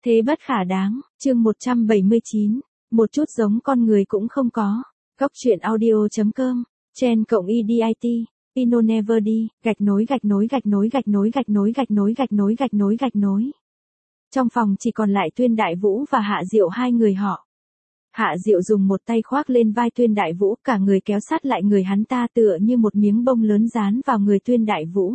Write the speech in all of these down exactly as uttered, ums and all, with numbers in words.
Thế bất khả đáng, chương một trăm bảy mươi chín, một chút giống con người cũng không có. Góc truyện audio.com, Chen cộng e đê i tê, Pino Never đi, gạch nối gạch nối gạch nối gạch nối gạch nối gạch nối gạch nối gạch nối gạch nối. Trong phòng chỉ còn lại Tuyên Đại Vũ và Hạ Diệu hai người họ. Hạ Diệu dùng một tay khoác lên vai Tuyên Đại Vũ, cả người kéo sát lại người hắn ta tựa như một miếng bông lớn dán vào người Tuyên Đại Vũ.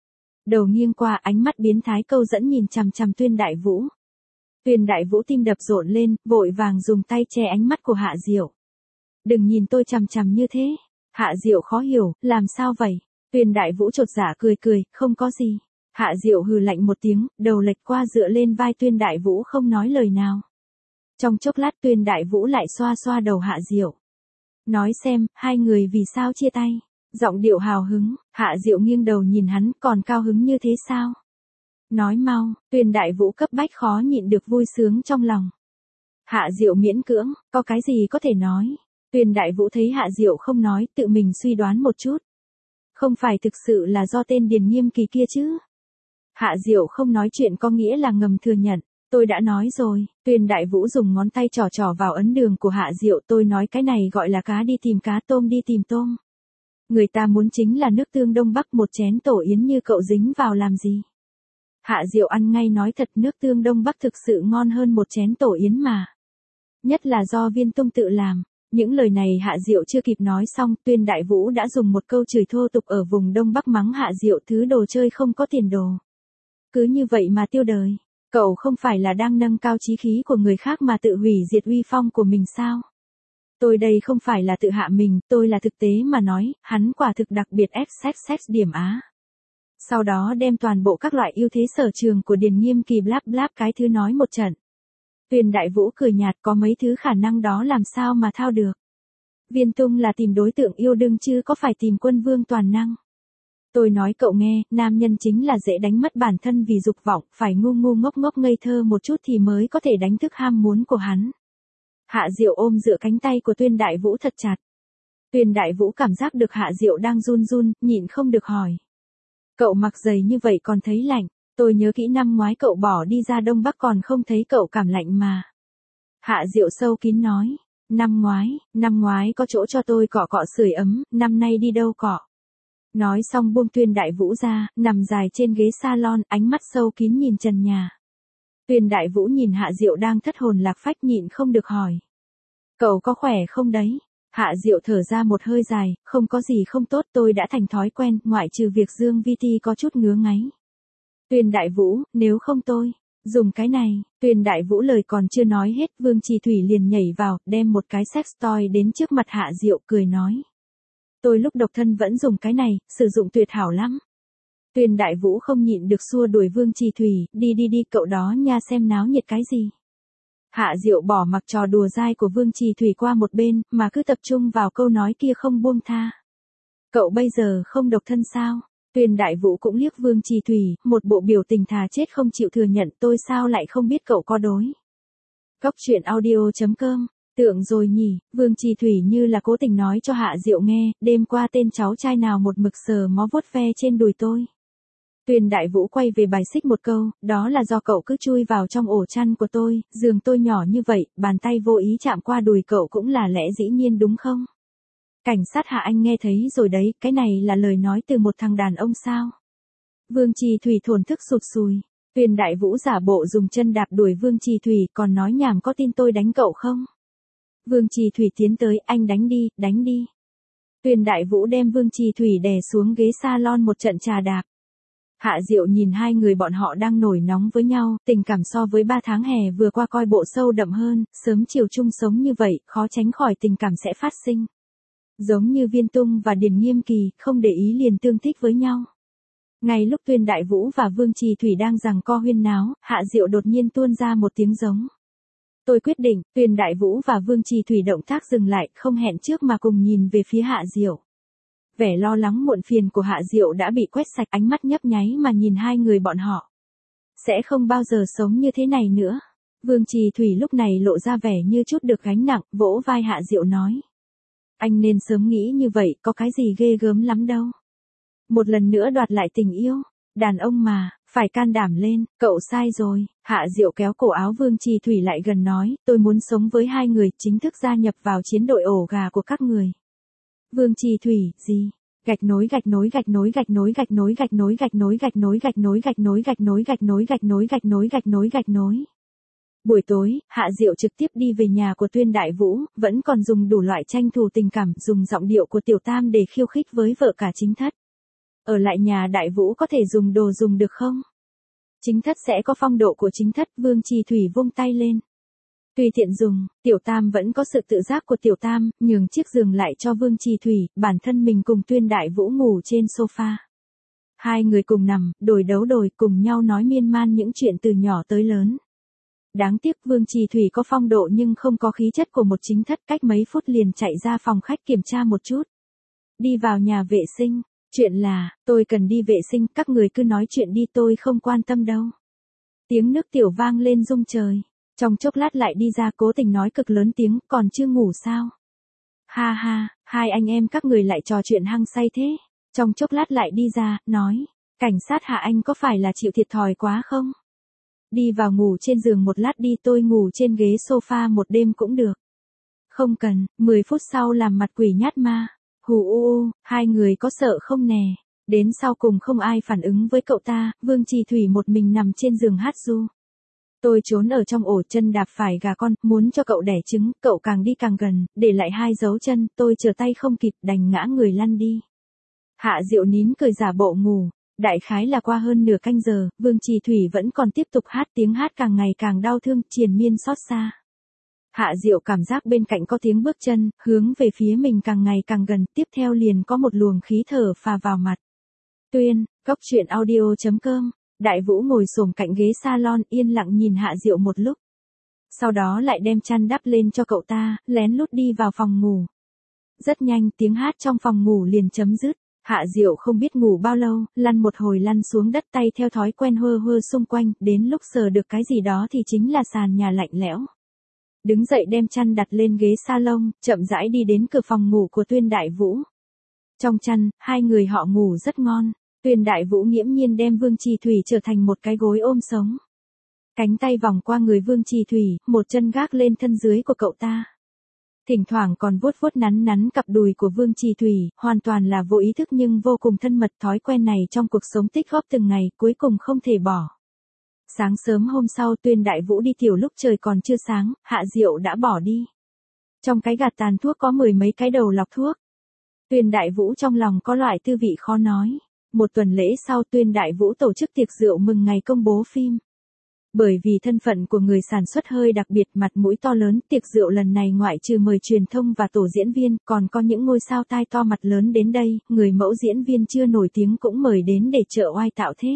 Đầu nghiêng qua, ánh mắt biến thái câu dẫn nhìn chằm chằm Tuyên Đại Vũ. Tuyên Đại Vũ tim đập rộn lên, vội vàng dùng tay che ánh mắt của Hạ Diệu. Đừng nhìn tôi chằm chằm như thế. Hạ Diệu khó hiểu, làm sao vậy? Tuyên Đại Vũ chột dạ cười cười, không có gì. Hạ Diệu hừ lạnh một tiếng, đầu lệch qua dựa lên vai Tuyên Đại Vũ không nói lời nào. Trong chốc lát Tuyên Đại Vũ lại xoa xoa đầu Hạ Diệu. Nói xem, hai người vì sao chia tay? Giọng điệu hào hứng, Hạ Diệu nghiêng đầu nhìn hắn, còn cao hứng như thế sao? Nói mau, Tuyên Đại Vũ cấp bách khó nhịn được vui sướng trong lòng. Hạ Diệu miễn cưỡng, có cái gì có thể nói? Tuyên Đại Vũ thấy Hạ Diệu không nói, tự mình suy đoán một chút. Không phải thực sự là do tên Điền Nghiêm Kỳ kia chứ? Hạ Diệu không nói chuyện có nghĩa là ngầm thừa nhận. Tôi đã nói rồi, Tuyên Đại Vũ dùng ngón tay trỏ trỏ vào ấn đường của Hạ Diệu, tôi nói cái này gọi là cá đi tìm cá, tôm đi tìm tôm. Người ta muốn chính là nước tương Đông Bắc, một chén tổ yến như cậu dính vào làm gì? Hạ Diệu ăn ngay nói thật, nước tương Đông Bắc thực sự ngon hơn một chén tổ yến mà. Nhất là do Viên Tung tự làm. Những lời này Hạ Diệu chưa kịp nói xong, Tuyên Đại Vũ đã dùng một câu chửi thô tục ở vùng Đông Bắc mắng Hạ Diệu thứ đồ chơi không có tiền đồ. Cứ như vậy mà tiêu đời. Cậu không phải là đang nâng cao chí khí của người khác mà tự hủy diệt uy phong của mình sao? Tôi đây không phải là tự hạ mình, tôi là thực tế mà nói, hắn quả thực đặc biệt xxx điểm Á. Sau đó đem toàn bộ các loại ưu thế sở trường của Điền Nghiêm Kỳ bláp bláp cái thứ nói một trận. Tuyên Đại Vũ cười nhạt, có mấy thứ khả năng đó làm sao mà thao được. Viên Tung là tìm đối tượng yêu đương chứ có phải tìm quân vương toàn năng. Tôi nói cậu nghe, nam nhân chính là dễ đánh mất bản thân vì dục vọng, phải ngu ngu ngốc ngốc ngây thơ một chút thì mới có thể đánh thức ham muốn của hắn. Hạ Diệu ôm dựa cánh tay của Tuyên Đại Vũ thật chặt. Tuyên Đại Vũ cảm giác được Hạ Diệu đang run run, nhịn không được hỏi. Cậu mặc giày như vậy còn thấy lạnh, tôi nhớ kỹ năm ngoái cậu bỏ đi ra Đông Bắc còn không thấy cậu cảm lạnh mà. Hạ Diệu sâu kín nói, năm ngoái, năm ngoái có chỗ cho tôi cọ cọ sưởi ấm, năm nay đi đâu cọ. Nói xong buông Tuyên Đại Vũ ra, nằm dài trên ghế salon, ánh mắt sâu kín nhìn trần nhà. Tuyên Đại Vũ nhìn Hạ Diệu đang thất hồn lạc phách nhịn không được hỏi. Cậu có khỏe không đấy? Hạ Diệu thở ra một hơi dài, không có gì không tốt, tôi đã thành thói quen, ngoại trừ việc Dương Vi Ti có chút ngứa ngáy. Tuyên Đại Vũ, nếu không tôi, dùng cái này. Tuyên Đại Vũ lời còn chưa nói hết, Vương Trì Thủy liền nhảy vào, đem một cái sex toy đến trước mặt Hạ Diệu cười nói. Tôi lúc độc thân vẫn dùng cái này, sử dụng tuyệt hảo lắm. Tuyên Đại Vũ không nhịn được xua đuổi Vương Trì Thủy, đi đi đi cậu đó nha xem náo nhiệt cái gì. Hạ Diệu bỏ mặc trò đùa dai của Vương Trì Thủy qua một bên, mà cứ tập trung vào câu nói kia không buông tha. Cậu bây giờ không độc thân sao? Tuyên Đại Vũ cũng liếc Vương Trì Thủy, một bộ biểu tình thà chết không chịu thừa nhận, tôi sao lại không biết cậu có đối. Góc truyện audio.com, tưởng rồi nhỉ, Vương Trì Thủy như là cố tình nói cho Hạ Diệu nghe, đêm qua tên cháu trai nào một mực sờ mó vuốt ve trên đùi tôi. Tuyên Đại Vũ quay về bài xích một câu, đó là do cậu cứ chui vào trong ổ chăn của tôi, giường tôi nhỏ như vậy, bàn tay vô ý chạm qua đùi cậu cũng là lẽ dĩ nhiên đúng không? Cảnh sát Hạ anh nghe thấy rồi đấy, cái này là lời nói từ một thằng đàn ông sao? Vương Trì Thủy thổn thức sụt sùi. Tuyên Đại Vũ giả bộ dùng chân đạp đuổi Vương Trì Thủy, còn nói nhảm có tin tôi đánh cậu không? Vương Trì Thủy tiến tới, anh đánh đi, đánh đi. Tuyên Đại Vũ đem Vương Trì Thủy đè xuống ghế salon một trận trà đạp. Hạ Diệu nhìn hai người bọn họ đang nổi nóng với nhau, tình cảm so với ba tháng hè vừa qua coi bộ sâu đậm hơn, sớm chiều chung sống như vậy, khó tránh khỏi tình cảm sẽ phát sinh. Giống như Viên Tung và Điền Nghiêm Kỳ, không để ý liền tương thích với nhau. Ngay lúc Tuyên Đại Vũ và Vương Trì Thủy đang giằng co huyên náo, Hạ Diệu đột nhiên tuôn ra một tiếng giống. Tôi quyết định, Tuyên Đại Vũ và Vương Trì Thủy động tác dừng lại, không hẹn trước mà cùng nhìn về phía Hạ Diệu. Vẻ lo lắng muộn phiền của Hạ Diệu đã bị quét sạch, ánh mắt nhấp nháy mà nhìn hai người bọn họ. Sẽ không bao giờ sống như thế này nữa. Vương Trì Thủy lúc này lộ ra vẻ như chút được gánh nặng, vỗ vai Hạ Diệu nói. Anh nên sớm nghĩ như vậy, có cái gì ghê gớm lắm đâu. Một lần nữa đoạt lại tình yêu, đàn ông mà, Phải can đảm lên, cậu sai rồi. Hạ Diệu kéo cổ áo Vương Trì Thủy lại gần nói, tôi muốn sống với hai người, chính thức gia nhập vào chiến đội ổ gà của các người. Vương Trì Thủy, gì? Gạch nối gạch nối gạch nối gạch nối gạch nối gạch nối gạch nối gạch nối gạch nối gạch nối gạch nối gạch nối gạch nối gạch nối gạch nối gạch nối. Buổi tối, Hạ Diệu trực tiếp đi về nhà của Tuyên Đại Vũ, vẫn còn dùng đủ loại tranh thủ tình cảm, dùng giọng điệu của Tiểu Tam để khiêu khích với vợ cả chính thất. Ở lại nhà Đại Vũ có thể dùng đồ dùng được không? Chính thất sẽ có phong độ của chính thất, Vương Trì Thủy vung tay lên. Tùy tiện dùng, Tiểu Tam vẫn có sự tự giác của Tiểu Tam, nhường chiếc giường lại cho Vương Trì Thủy, bản thân mình cùng Tuyên Đại Vũ ngủ trên sofa. Hai người cùng nằm, đổi đấu đổi, cùng nhau nói miên man những chuyện từ nhỏ tới lớn. Đáng tiếc Vương Trì Thủy có phong độ nhưng không có khí chất của một chính thất, cách mấy phút liền chạy ra phòng khách kiểm tra một chút. Đi vào nhà vệ sinh, chuyện là, tôi cần đi vệ sinh, các người cứ nói chuyện đi, tôi không quan tâm đâu. Tiếng nước tiểu vang lên rung trời, trong chốc lát lại đi ra cố tình nói cực lớn tiếng, còn chưa ngủ sao? Ha ha, hai anh em các người lại trò chuyện hăng say thế, trong chốc lát lại đi ra, nói, cảnh sát Hạ anh có phải là chịu thiệt thòi quá không? Đi vào ngủ trên giường một lát đi, tôi ngủ trên ghế sofa một đêm cũng được. Không cần, mười phút sau làm mặt quỷ nhát ma. Hù u u, hai người có sợ không nè? Đến sau cùng không ai phản ứng với cậu ta, Vương Trì Thủy một mình nằm trên giường hát ru. Tôi trốn ở trong ổ, chân đạp phải gà con, muốn cho cậu đẻ trứng, cậu càng đi càng gần, để lại hai dấu chân, tôi trở tay không kịp, đành ngã người lăn đi. Hạ Diệu nín cười giả bộ ngủ. Đại khái là qua hơn nửa canh giờ, Vương Trì Thủy vẫn còn tiếp tục hát, tiếng hát càng ngày càng đau thương, triền miên xót xa. Hạ Diệu cảm giác bên cạnh có tiếng bước chân, hướng về phía mình càng ngày càng gần, tiếp theo liền có một luồng khí thở phà vào mặt. Tuyên, góc truyện audio chấm com, Đại Vũ ngồi xổm cạnh ghế salon yên lặng nhìn Hạ Diệu một lúc. Sau đó lại đem chăn đắp lên cho cậu ta, lén lút đi vào phòng ngủ. Rất nhanh tiếng hát trong phòng ngủ liền chấm dứt. Hạ Diệu không biết ngủ bao lâu, lăn một hồi lăn xuống đất, tay theo thói quen hơ hơ xung quanh, đến lúc sờ được cái gì đó thì chính là sàn nhà lạnh lẽo. Đứng dậy đem chăn đặt lên ghế salon, chậm rãi đi đến cửa phòng ngủ của Tuyên Đại Vũ. Trong chăn, hai người họ ngủ rất ngon, Tuyên Đại Vũ nghiễm nhiên đem Vương Trì Thủy trở thành một cái gối ôm sống. Cánh tay vòng qua người Vương Trì Thủy, một chân gác lên thân dưới của cậu ta. Thỉnh thoảng còn vuốt vuốt nắn nắn cặp đùi của Vương Trì Thủy, hoàn toàn là vô ý thức nhưng vô cùng thân mật, thói quen này trong cuộc sống tích góp từng ngày, cuối cùng không thể bỏ. Sáng sớm hôm sau Tuyên Đại Vũ đi tiểu lúc trời còn chưa sáng, Hạ Diệu đã bỏ đi. Trong cái gạt tàn thuốc có mười mấy cái đầu lọc thuốc. Tuyên Đại Vũ trong lòng có loại tư vị khó nói. Một tuần lễ sau Tuyên Đại Vũ tổ chức tiệc rượu mừng ngày công bố phim. Bởi vì thân phận của người sản xuất hơi đặc biệt, mặt mũi to lớn, tiệc rượu lần này ngoại trừ mời truyền thông và tổ diễn viên, còn có những ngôi sao tai to mặt lớn đến đây, người mẫu diễn viên chưa nổi tiếng cũng mời đến để trợ oai tạo thế.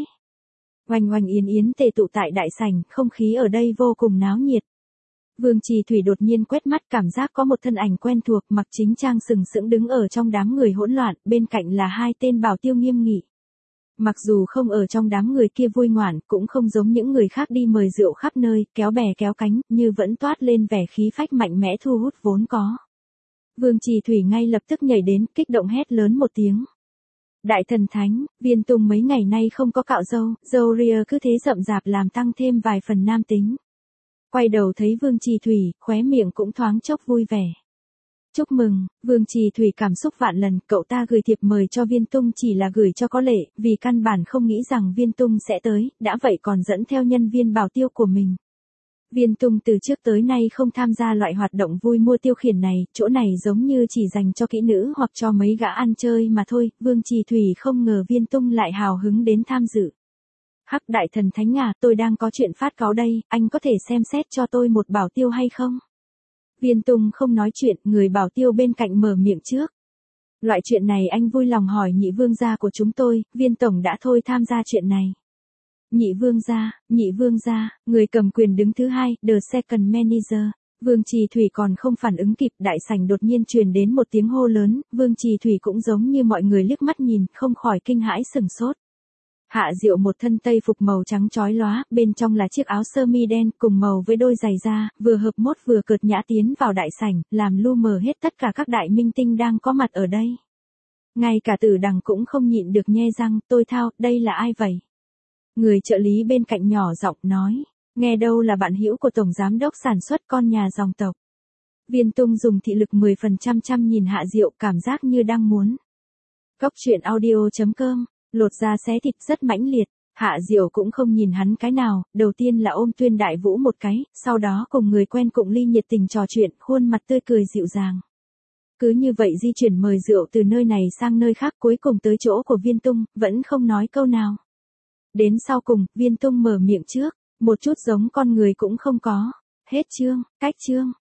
Oanh oanh yến yến tề tụ tại đại sảnh, không khí ở đây vô cùng náo nhiệt. Vương Trì Thủy đột nhiên quét mắt, cảm giác có một thân ảnh quen thuộc, mặc chính trang sừng sững đứng ở trong đám người hỗn loạn, bên cạnh là hai tên bảo tiêu nghiêm nghị. Mặc dù không ở trong đám người kia vui ngoạn, cũng không giống những người khác đi mời rượu khắp nơi, kéo bè kéo cánh, như vẫn toát lên vẻ khí phách mạnh mẽ thu hút vốn có. Vương Trì Thủy ngay lập tức nhảy đến, kích động hét lớn một tiếng. Đại thần thánh, Viên Tùng mấy ngày nay không có cạo râu, râu ria cứ thế rậm rạp làm tăng thêm vài phần nam tính. Quay đầu thấy Vương Trì Thủy, khóe miệng cũng thoáng chốc vui vẻ. Chúc mừng, Vương Trì Thủy cảm xúc vạn lần, cậu ta gửi thiệp mời cho Viên Tung chỉ là gửi cho có lệ, vì căn bản không nghĩ rằng Viên Tung sẽ tới, đã vậy còn dẫn theo nhân viên bảo tiêu của mình. Viên Tung từ trước tới nay không tham gia loại hoạt động vui mua tiêu khiển này, chỗ này giống như chỉ dành cho kỹ nữ hoặc cho mấy gã ăn chơi mà thôi, Vương Trì Thủy không ngờ Viên Tung lại hào hứng đến tham dự. Hắc đại thần thánh à, tôi đang có chuyện phát cáu đây, anh có thể xem xét cho tôi một bảo tiêu hay không? Viên Tùng không nói chuyện, người bảo tiêu bên cạnh mở miệng trước. Loại chuyện này anh vui lòng hỏi nhị vương gia của chúng tôi, Viên tổng đã thôi tham gia chuyện này. Nhị vương gia, nhị vương gia, người cầm quyền đứng thứ hai, the second manager. Vương Trì Thủy còn không phản ứng kịp, đại sảnh đột nhiên truyền đến một tiếng hô lớn, Vương Trì Thủy cũng giống như mọi người liếc mắt nhìn, không khỏi kinh hãi sửng sốt. Hạ Diệu một thân tây phục màu trắng chói lóa, bên trong là chiếc áo sơ mi đen cùng màu với đôi giày da, vừa hợp mốt vừa cợt nhã tiến vào đại sảnh, làm lu mờ hết tất cả các đại minh tinh đang có mặt ở đây. Ngay cả Tử Đằng cũng không nhịn được nhe răng, tôi thao, đây là ai vậy? Người trợ lý bên cạnh nhỏ giọng nói, nghe đâu là bạn hữu của tổng giám đốc sản xuất con nhà dòng tộc. Viên Tung dùng thị lực mười phần trăm chăm nhìn Hạ Diệu, cảm giác như đang muốn. Góc truyện audio chấm com, lột da xé thịt rất mãnh liệt. Hạ Diệu cũng không nhìn hắn cái nào, đầu tiên là ôm Tuyên Đại Vũ một cái, sau đó cùng người quen Cụng Ly nhiệt tình trò chuyện, khuôn mặt tươi cười dịu dàng. Cứ như vậy di chuyển mời rượu từ nơi này sang nơi khác, cuối cùng tới chỗ của Viên Tung, vẫn không nói câu nào. Đến sau cùng, Viên Tung mở miệng trước, một chút giống con người cũng không có. Hết chương, cách chương.